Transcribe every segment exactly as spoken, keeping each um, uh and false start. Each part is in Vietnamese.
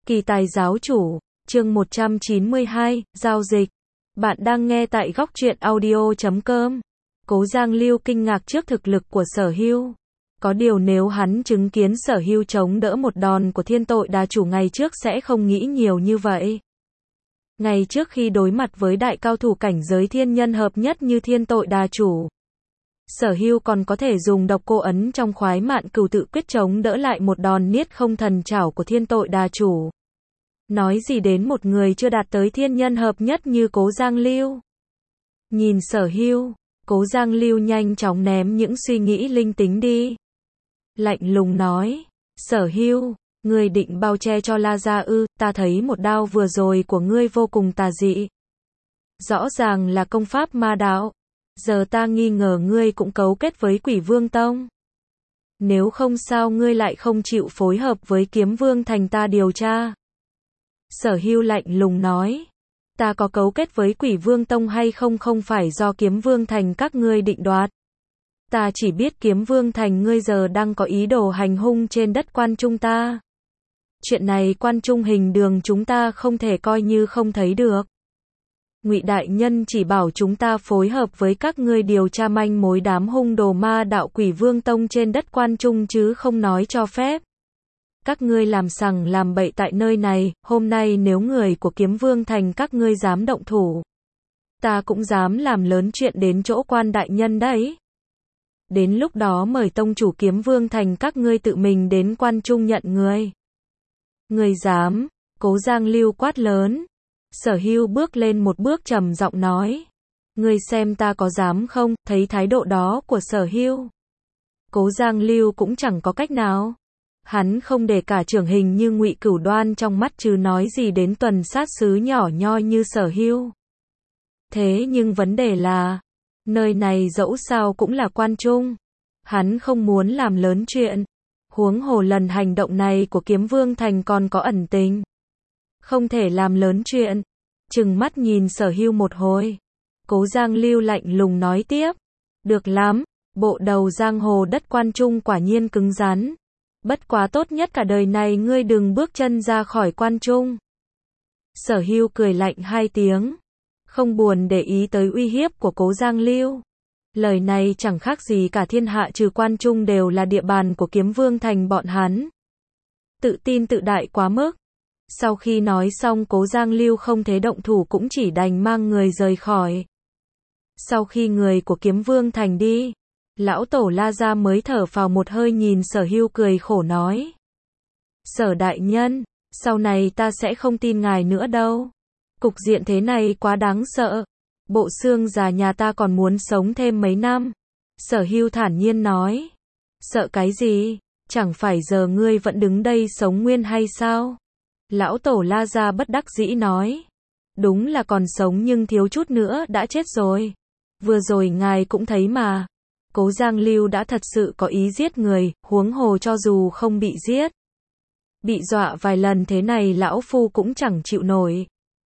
Kỳ tài giáo chủ, chương một trăm chín mươi hai, giao dịch. Bạn đang nghe tại góc truyện audio chấm com. Cố Giang Lưu kinh ngạc trước thực lực của Sở Hưu. Có điều nếu hắn chứng kiến Sở Hưu chống đỡ một đòn của thiên tội đà chủ ngày trước sẽ không nghĩ nhiều như vậy. Ngày trước khi đối mặt với đại cao thủ cảnh giới thiên nhân hợp nhất như thiên tội đà chủ, Sở Hưu còn có thể dùng độc cô ấn trong khoái mạn cửu tự quyết chống đỡ lại một đòn niết không thần trảo của thiên tội đà chủ. Nói gì đến một người chưa đạt tới thiên nhân hợp nhất như Cố Giang Lưu. Nhìn Sở Hưu, Cố Giang Lưu nhanh chóng ném những suy nghĩ linh tính đi. Lạnh lùng nói, Sở Hưu, ngươi định bao che cho La Gia ư? Ta thấy một đao vừa rồi của ngươi vô cùng tà dị. Rõ ràng là công pháp ma đạo. Giờ ta nghi ngờ ngươi cũng cấu kết với Quỷ Vương Tông. Nếu không sao ngươi lại không chịu phối hợp với Kiếm Vương Thành ta điều tra. Sở Hưu lạnh lùng nói, ta có cấu kết với Quỷ Vương Tông hay không không phải do Kiếm Vương Thành các ngươi định đoạt. Ta chỉ biết Kiếm Vương Thành ngươi giờ đang có ý đồ hành hung trên đất Quan Trung ta. Chuyện này Quan Trung Hình Đường chúng ta không thể coi như không thấy được. Ngụy đại nhân chỉ bảo chúng ta phối hợp với các ngươi điều tra manh mối đám hung đồ ma đạo Quỷ Vương Tông trên đất Quan Trung chứ không nói cho phép. Các ngươi làm sằng làm bậy tại nơi này, hôm nay nếu người của Kiếm Vương Thành các ngươi dám động thủ, ta cũng dám làm lớn chuyện đến chỗ Quan đại nhân đấy. Đến lúc đó mời tông chủ Kiếm Vương Thành các ngươi tự mình đến Quan Trung nhận người. Người dám? Cố Giang Lưu quát lớn. Sở Hưu bước lên một bước trầm giọng nói, ngươi xem ta có dám không? Thấy thái độ đó của Sở Hưu, Cố Giang Lưu cũng chẳng có cách nào. Hắn không để cả trưởng hình như Ngụy Cửu Đoan trong mắt chứ nói gì đến tuần sát sứ nhỏ nhoi như Sở Hưu. Thế nhưng vấn đề là, nơi này dẫu sao cũng là Quan Trung. Hắn không muốn làm lớn chuyện. Huống hồ lần hành động này của Kiếm Vương Thành còn có ẩn tình. Không thể làm lớn chuyện. Trừng mắt nhìn Sở Hưu một hồi, Cố Giang Lưu lạnh lùng nói tiếp, được lắm, bộ đầu giang hồ đất Quan Trung quả nhiên cứng rắn. Bất quá tốt nhất cả đời này ngươi đừng bước chân ra khỏi Quan Trung. Sở Hưu cười lạnh hai tiếng, không buồn để ý tới uy hiếp của Cố Giang Lưu. Lời này chẳng khác gì cả thiên hạ trừ Quan Trung đều là địa bàn của Kiếm Vương Thành bọn hắn. Tự tin tự đại quá mức. Sau khi nói xong Cố Giang Lưu không thể động thủ cũng chỉ đành mang người rời khỏi. Sau khi người của Kiếm Vương Thành đi, lão tổ La Gia mới thở phào một hơi nhìn Sở Hưu cười khổ nói, Sở đại nhân, sau này ta sẽ không tin ngài nữa đâu. Cục diện thế này quá đáng sợ. Bộ xương già nhà ta còn muốn sống thêm mấy năm. Sở Hưu thản nhiên nói, sợ cái gì? Chẳng phải giờ ngươi vẫn đứng đây sống nguyên hay sao? Lão tổ La Gia bất đắc dĩ nói, đúng là còn sống nhưng thiếu chút nữa đã chết rồi. Vừa rồi ngài cũng thấy mà. Cố Giang Lưu đã thật sự có ý giết người, huống hồ cho dù không bị giết, bị dọa vài lần thế này lão phu cũng chẳng chịu nổi.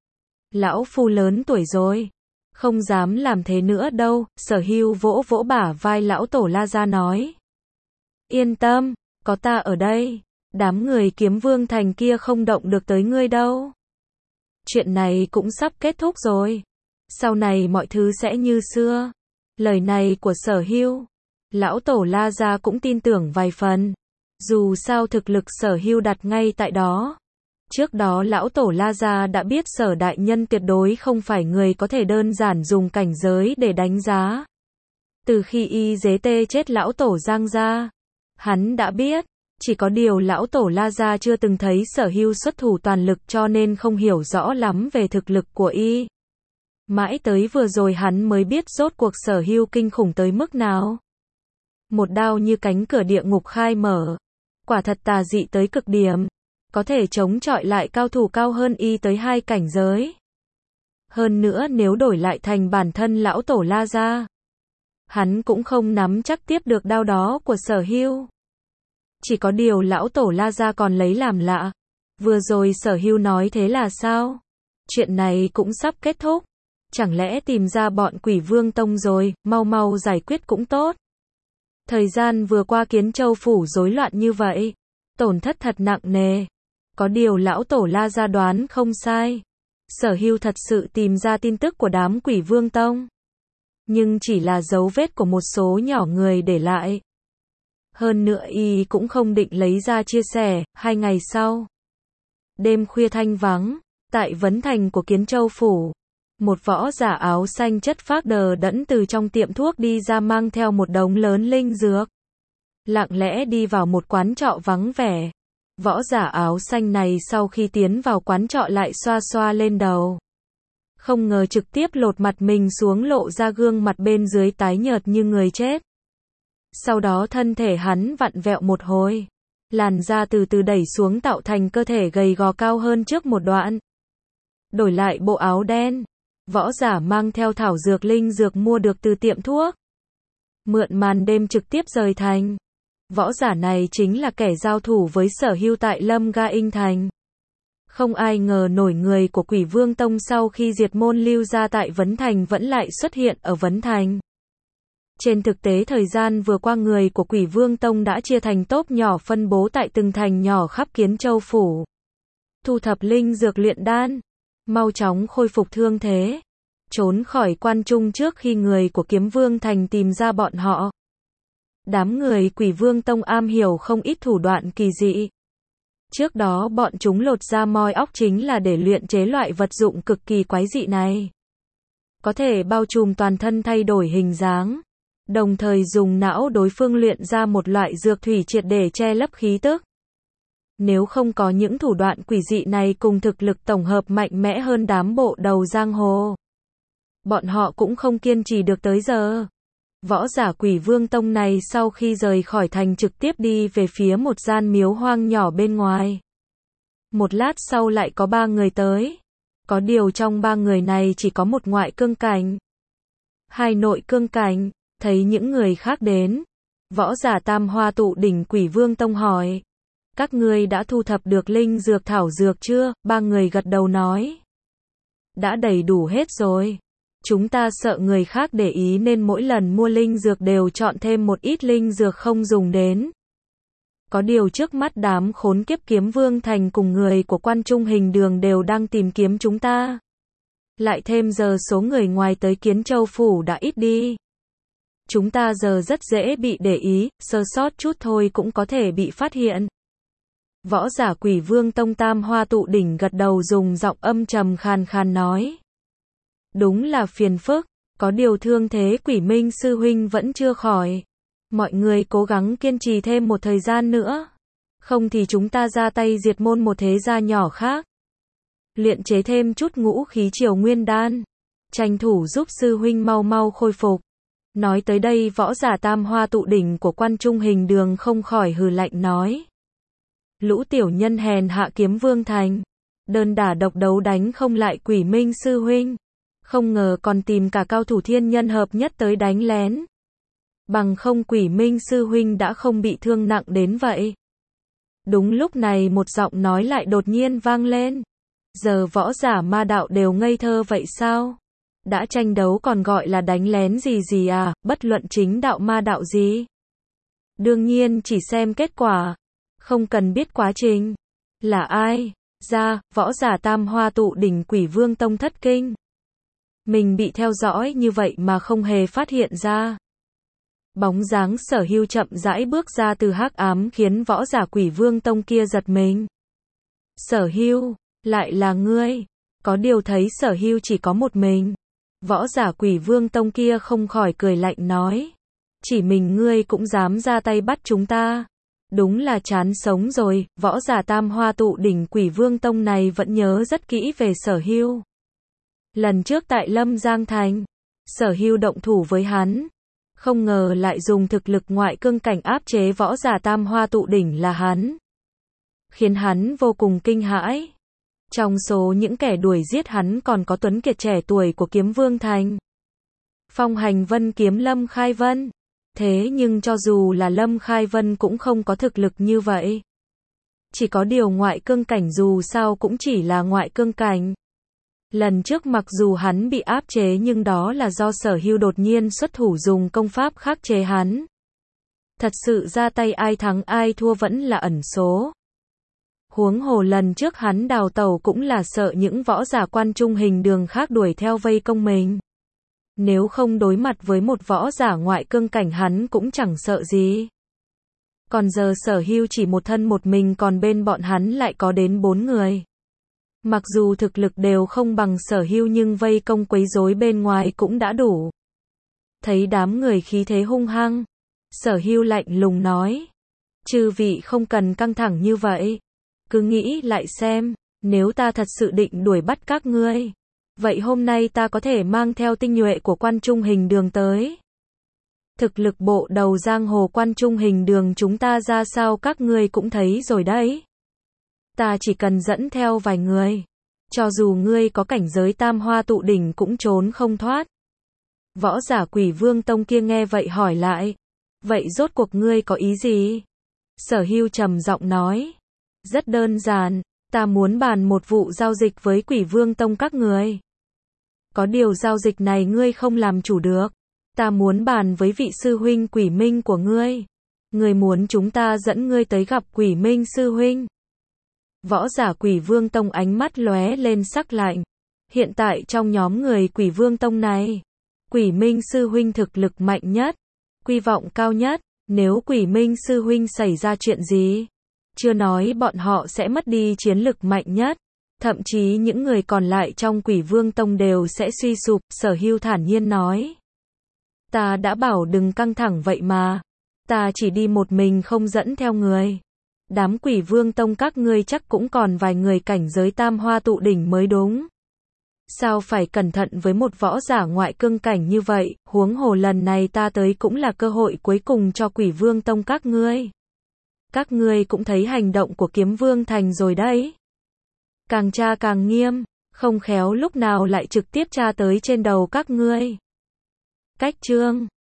Lão phu lớn tuổi rồi, không dám làm thế nữa đâu. Sở Hưu vỗ vỗ bả vai lão tổ La Gia nói, yên tâm, có ta ở đây, đám người Kiếm Vương Thành kia không động được tới ngươi đâu. Chuyện này cũng sắp kết thúc rồi, sau này mọi thứ sẽ như xưa. Lời này của Sở Hưu, lão tổ La Gia cũng tin tưởng vài phần. Dù sao thực lực Sở Hưu đặt ngay tại đó. Trước đó lão tổ La Gia đã biết Sở đại nhân tuyệt đối không phải người có thể đơn giản dùng cảnh giới để đánh giá. Từ khi y dế tê chết lão tổ Giang gia, hắn đã biết. Chỉ có điều lão tổ La Gia chưa từng thấy Sở Hưu xuất thủ toàn lực cho nên không hiểu rõ lắm về thực lực của y. Mãi tới vừa rồi hắn mới biết rốt cuộc Sở Hưu kinh khủng tới mức nào. Một đao như cánh cửa địa ngục khai mở. Quả thật tà dị tới cực điểm. Có thể chống chọi lại cao thủ cao hơn y tới hai cảnh giới. Hơn nữa nếu đổi lại thành bản thân lão tổ La Gia, hắn cũng không nắm chắc tiếp được đao đó của Sở Hưu. Chỉ có điều lão tổ La Gia còn lấy làm lạ. Vừa rồi Sở Hưu nói thế là sao? Chuyện này cũng sắp kết thúc. Chẳng lẽ tìm ra bọn Quỷ Vương Tông rồi, mau mau giải quyết cũng tốt. Thời gian vừa qua Kiến Châu phủ rối loạn như vậy, tổn thất thật nặng nề. Có điều lão tổ La Gia đoán không sai. Sở Hưu thật sự tìm ra tin tức của đám Quỷ Vương Tông. Nhưng chỉ là dấu vết của một số nhỏ người để lại. Hơn nữa y cũng không định lấy ra chia sẻ. Hai ngày sau, đêm khuya thanh vắng, tại Vấn Thành của Kiến Châu Phủ, một võ giả áo xanh chất phác đờ đẫn từ trong tiệm thuốc đi ra mang theo một đống lớn linh dược. Lặng lẽ đi vào một quán trọ vắng vẻ. Võ giả áo xanh này sau khi tiến vào quán trọ lại xoa xoa lên đầu. Không ngờ trực tiếp lột mặt mình xuống lộ ra gương mặt bên dưới tái nhợt như người chết. Sau đó thân thể hắn vặn vẹo một hồi. Làn da từ từ đẩy xuống tạo thành cơ thể gầy gò cao hơn trước một đoạn. Đổi lại bộ áo đen. Võ giả mang theo thảo dược linh dược mua được từ tiệm thuốc. Mượn màn đêm trực tiếp rời thành. Võ giả này chính là kẻ giao thủ với Sở Hưu tại Lâm Ga Inh Thành. Không ai ngờ nổi người của Quỷ Vương Tông sau khi diệt môn lưu ra tại Vấn Thành vẫn lại xuất hiện ở Vấn Thành. Trên thực tế thời gian vừa qua người của Quỷ Vương Tông đã chia thành tốp nhỏ phân bố tại từng thành nhỏ khắp Kiến Châu Phủ. Thu thập linh dược luyện đan. Mau chóng khôi phục thương thế. Trốn khỏi quan trung trước khi người của Kiếm Vương Thành tìm ra bọn họ. Đám người Quỷ Vương Tông am hiểu không ít thủ đoạn kỳ dị. Trước đó bọn chúng lột ra moi óc chính là để luyện chế loại vật dụng cực kỳ quái dị này. Có thể bao trùm toàn thân thay đổi hình dáng. Đồng thời dùng não đối phương luyện ra một loại dược thủy triệt để che lấp khí tức. Nếu không có những thủ đoạn quỷ dị này cùng thực lực tổng hợp mạnh mẽ hơn đám bộ đầu giang hồ, bọn họ cũng không kiên trì được tới giờ. Võ giả Quỷ Vương Tông này sau khi rời khỏi thành trực tiếp đi về phía một gian miếu hoang nhỏ bên ngoài. Một lát sau lại có ba người tới. Có điều trong ba người này chỉ có một ngoại cương cảnh. Hai nội cương cảnh. Thấy những người khác đến, võ giả Tam Hoa Tụ Đỉnh Quỷ Vương Tông hỏi. Các ngươi đã thu thập được linh dược thảo dược chưa? Ba người gật đầu nói. Đã đầy đủ hết rồi. Chúng ta sợ người khác để ý nên mỗi lần mua linh dược đều chọn thêm một ít linh dược không dùng đến. Có điều trước mắt đám khốn kiếp Kiếm Vương Thành cùng người của Quan Trung Hình Đường đều đang tìm kiếm chúng ta. Lại thêm giờ số người ngoài tới Kiến Châu Phủ đã ít đi. Chúng ta giờ rất dễ bị để ý, sơ sót chút thôi cũng có thể bị phát hiện. Võ giả Quỷ Vương Tông Tam Hoa Tụ Đỉnh gật đầu dùng giọng âm trầm khàn khàn nói. Đúng là phiền phức, có điều thương thế Quỷ Minh sư huynh vẫn chưa khỏi. Mọi người cố gắng kiên trì thêm một thời gian nữa. Không thì chúng ta ra tay diệt môn một thế gia nhỏ khác. Luyện chế thêm chút ngũ khí triều nguyên đan. Tranh thủ giúp sư huynh mau mau khôi phục. Nói tới đây võ giả Tam Hoa Tụ Đỉnh của Quan Trung Hình Đường không khỏi hừ lạnh nói. Lũ tiểu nhân hèn hạ Kiếm Vương Thành. Đơn đả độc đấu đánh không lại Quỷ Minh sư huynh. Không ngờ còn tìm cả cao thủ thiên nhân hợp nhất tới đánh lén. Bằng không Quỷ Minh sư huynh đã không bị thương nặng đến vậy. Đúng lúc này một giọng nói lại đột nhiên vang lên. Giờ võ giả ma đạo đều ngây thơ vậy sao? Đã tranh đấu còn gọi là đánh lén gì gì à, bất luận chính đạo ma đạo gì. Đương nhiên chỉ xem kết quả, không cần biết quá trình. Là ai? Ra, võ giả Tam Hoa Tụ Đỉnh Quỷ Vương Tông thất kinh. Mình bị theo dõi như vậy mà không hề phát hiện ra. Bóng dáng Sở Hưu chậm rãi bước ra từ hắc ám khiến võ giả Quỷ Vương Tông kia giật mình. Sở Hưu, lại là ngươi. Có điều thấy Sở Hưu chỉ có một mình. Võ giả Quỷ Vương Tông kia không khỏi cười lạnh nói. Chỉ mình ngươi cũng dám ra tay bắt chúng ta. Đúng là chán sống rồi. Võ giả Tam Hoa Tụ Đỉnh Quỷ Vương Tông này vẫn nhớ rất kỹ về Sở Hưu. Lần trước tại Lâm Giang Thành, Sở Hưu động thủ với hắn. Không ngờ lại dùng thực lực ngoại cương cảnh áp chế võ giả Tam Hoa Tụ Đỉnh là hắn. Khiến hắn vô cùng kinh hãi. Trong số những kẻ đuổi giết hắn còn có Tuấn Kiệt trẻ tuổi của Kiếm Vương Thành. Phong Hành Vân kiếm Lâm Khai Vân. Thế nhưng cho dù là Lâm Khai Vân cũng không có thực lực như vậy. Chỉ có điều ngoại cương cảnh dù sao cũng chỉ là ngoại cương cảnh. Lần trước mặc dù hắn bị áp chế nhưng đó là do Sở Hưu đột nhiên xuất thủ dùng công pháp khắc chế hắn. Thật sự ra tay ai thắng ai thua vẫn là ẩn số. Huống hồ lần trước hắn đào tẩu cũng là sợ những võ giả quan trung hình đường khác đuổi theo vây công mình. Nếu không đối mặt với một võ giả ngoại cương cảnh hắn cũng chẳng sợ gì. Còn giờ Sở Hưu chỉ một thân một mình, còn bên bọn hắn lại có đến bốn người. Mặc dù thực lực đều không bằng Sở Hưu nhưng vây công quấy rối bên ngoài cũng đã đủ. Thấy đám người khí thế hung hăng, Sở Hưu lạnh lùng nói: chư vị không cần căng thẳng như vậy. Cứ nghĩ lại xem, nếu ta thật sự định đuổi bắt các ngươi, vậy hôm nay ta có thể mang theo tinh nhuệ của quan trung hình đường tới. Thực lực bộ đầu giang hồ quan trung hình đường chúng ta ra sao các ngươi cũng thấy rồi đấy. Ta chỉ cần dẫn theo vài người, cho dù ngươi có cảnh giới tam hoa tụ đỉnh cũng trốn không thoát. Võ giả Quỷ Vương Tông kia nghe vậy hỏi lại: vậy rốt cuộc ngươi có ý gì? Sở Hưu trầm giọng nói: rất đơn giản, ta muốn bàn một vụ giao dịch với Quỷ Vương Tông các người. Có điều giao dịch này ngươi không làm chủ được. Ta muốn bàn với vị sư huynh Quỷ Minh của ngươi. Ngươi muốn chúng ta dẫn ngươi tới gặp Quỷ Minh sư huynh. Võ giả Quỷ Vương Tông ánh mắt lóe lên sắc lạnh. Hiện tại trong nhóm người Quỷ Vương Tông này, Quỷ Minh sư huynh thực lực mạnh nhất, quy vọng cao nhất. Nếu Quỷ Minh sư huynh xảy ra chuyện gì, chưa nói bọn họ sẽ mất đi chiến lực mạnh nhất, thậm chí những người còn lại trong Quỷ Vương Tông đều sẽ suy sụp. Sở Hưu thản nhiên nói: ta đã bảo đừng căng thẳng vậy mà. Ta chỉ đi một mình không dẫn theo người. Đám Quỷ Vương Tông các ngươi chắc cũng còn vài người cảnh giới tam hoa tụ đỉnh mới đúng. Sao phải cẩn thận với một võ giả ngoại cương cảnh như vậy, huống hồ lần này ta tới cũng là cơ hội cuối cùng cho Quỷ Vương Tông các ngươi. Các ngươi cũng thấy hành động của Kiếm Vương Thành rồi đấy. Càng tra càng nghiêm, không khéo lúc nào lại trực tiếp tra tới trên đầu các ngươi. Cách chương